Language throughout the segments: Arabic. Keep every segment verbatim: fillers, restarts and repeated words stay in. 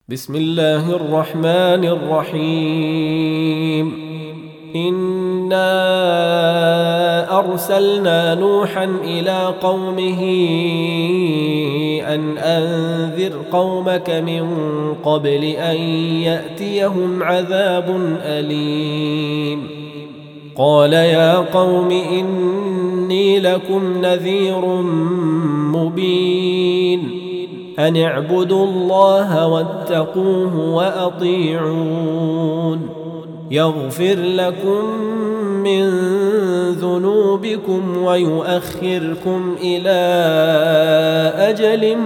بسم الله الرحمن الرحيم. إنا أرسلنا نوحا إلى قومه أن أنذر قومك من قبل أن يأتيهم عذاب أليم. قال يا قوم إني لكم نذير مبين أن اعبدوا الله واتقوه وأطيعون يغفر لكم من ذنوبكم ويؤخركم إلى أجل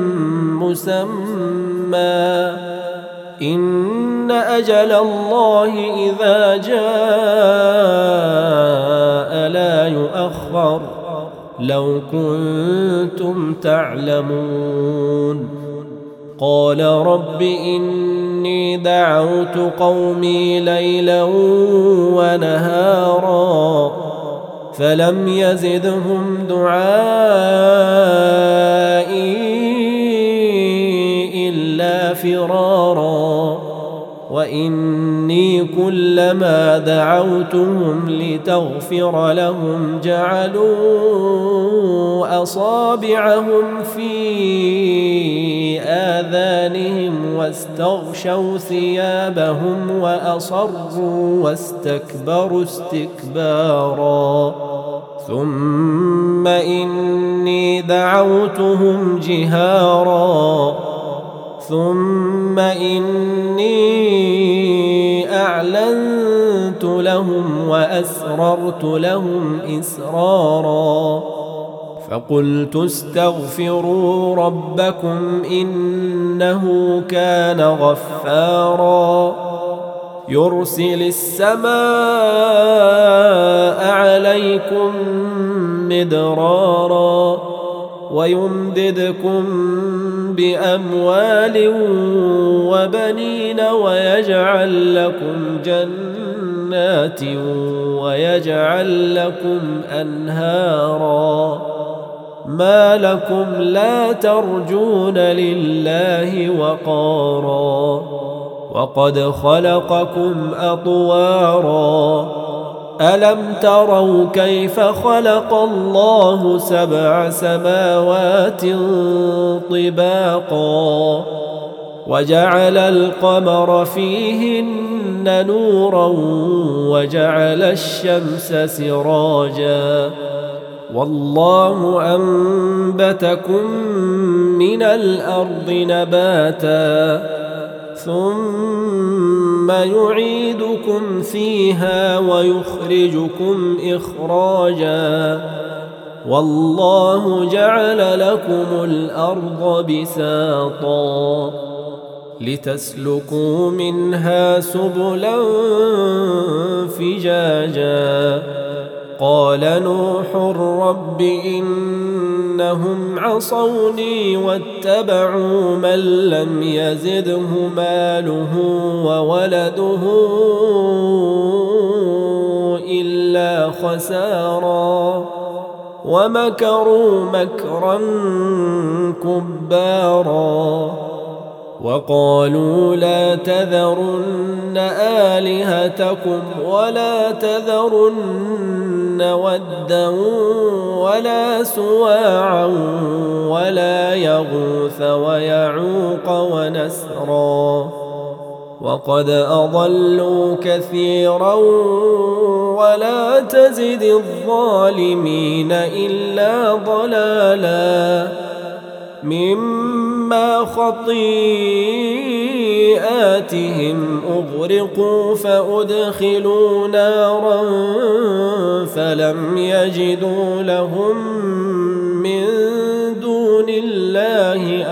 مسمى إن أجل الله إذا جاء لا يؤخر لو كنتم تعلمون. قال رب إني دعوت قومي ليلا ونهارا فلم يزدهم دعائي إلا فرارا وإني كلما دعوتهم لتغفر لهم جعلوا أصابعهم في آذانهم واستغشوا ثيابهم وأصروا واستكبروا استكبارا ثم إني دعوتهم جهارا ثم إني أعلنت لهم وأسررت لهم إسرارا فقلت استغفروا ربكم إنه كان غفارا يرسل السماء عليكم مدرارا ويمددكم بأموال وبنين ويجعل لكم جنات ويجعل لكم أنهارا ما لكم لا ترجون لله وقارا وقد خلقكم أطوارا ألم تروا كيف خلق الله سبع سماوات طباقا وجعل القمر فيهن نورا وجعل الشمس سراجا والله أنبتكم من الأرض نباتا ثم يعيدكم فيها ويخرجكم إخراجا والله جعل لكم الأرض بساطا لتسلكوا منها سبلا فجاجا قال نوح رب إنهم عصوني واتبعوا من لم يزده ماله وولده إلا خسارا ومكروا مكرا كبارا وقالوا لا تذرن آلهتكم ولا تذرن ودا ولا سواعا ولا يغوث ويعوق ونسرا وقد أضلوا كثيرا ولا تزد الظالمين إلا ضلالا مما خطيئاتهم أغرقوا فأدخلوا نارا فلم يجدوا لهم من دون الله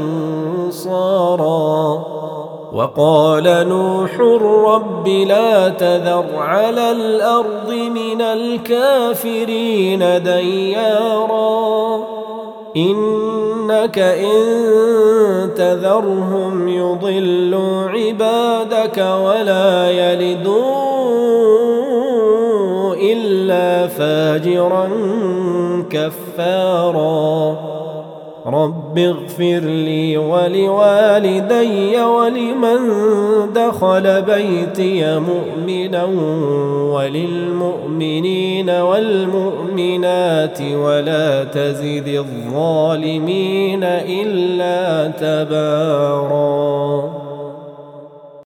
أنصارا وقال نوح رب لا تذر على الأرض من الكافرين ديارا إنك إن تذرهم يضلوا عبادك ولا يلدوا إلا فاجرا كفارا رب اغفر لي ولوالدي ولمن دخل بيتي مؤمنا وللمؤمنين والمؤمنات ولا تزد الظالمين إلا تباراً.